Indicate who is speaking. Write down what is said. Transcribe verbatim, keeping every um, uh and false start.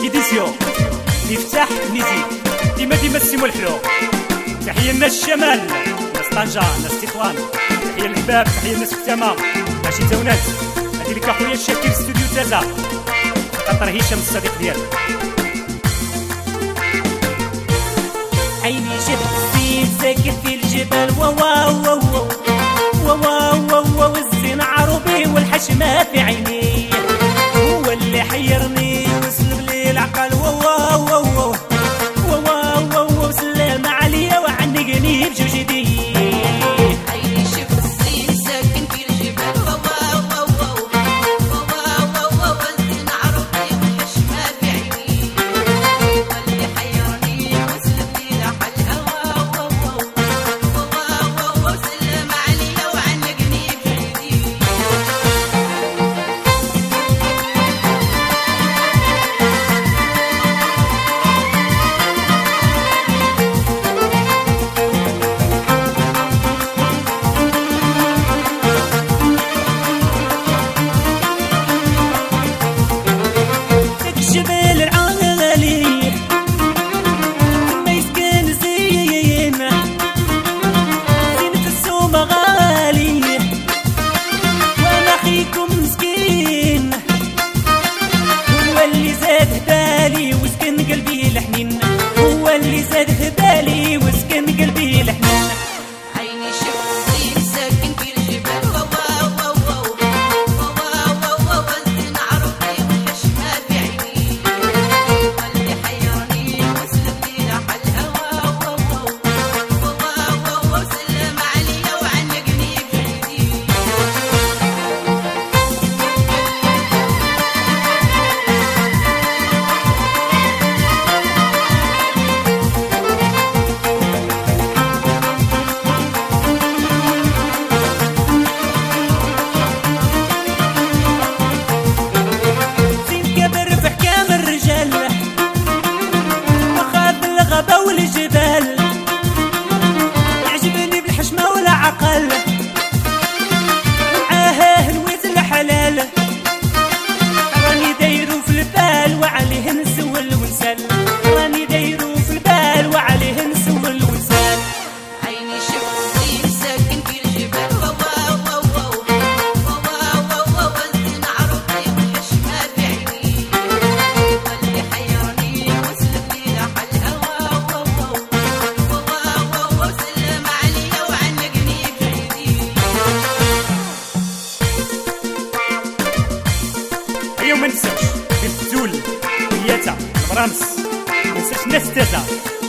Speaker 1: إديسيون مفتاح نيزي ديما ديما السيمو الحلو. تحية لناس الشمال، ناس طنجة، ناس تطوان، تحية للحباب، تحية لناس كتامة، ماشي تاونات. هادي لك اخويا الشاكر ستوديو تازا، خاطر هشام الصديق ديالك.
Speaker 2: عيني شفت الزين ساكن في الجبال، واو واو واو واو واو الزين عروبي والحشمة في عيني، هو اللي حيرني وسلب لي العقل. واو واو واو واو واو سلام عليا وعنقني بجوج يدي.
Speaker 3: عيني شفت الزين ساكن في الجبال، واو واو واو واو الزين عروبي والحشمة في عيني، هو اللي حيرني وسلب لي العقل. واو واو واو سلام عليا وعنقني بجوج يدي.
Speaker 2: الجبال العالي ما يسكن زين، زينة السومة غالي وانا اخيكم مسكين، هو اللي زاد هبالي وسكن قلبي الحنين، هو اللي زاد هبالي وسكن قلبي الحنين.
Speaker 3: عيني شفت الزين ساكن في الجبال، واو واو واو واو الزين عروبي والحشمة في عيني، هو اللي حيرني وسلب لي العقل. واو واو سلام عليا وعنقني بجوج يدي.
Speaker 2: زين كبر في حكام الرجال وخاف الغابة والجبال، يعجبني بالحشمة والعقل ومعاه هلويت الحلال، راني دايرو في البال وعليه نسول ونسال، راني دايرو في البال وعليه نسول ونسال.
Speaker 3: عيني شفت الزين ساكن في الجبال، واو واو واو الزين عروبي والحشمة في عيني، هو اللي حيرني وسلب لي العقل. واو سلام عليا وعنقني بجوج يدي.
Speaker 1: هيا وما ننساوش الزول، الياتا، البرامس، ما ننساش الناس تازا.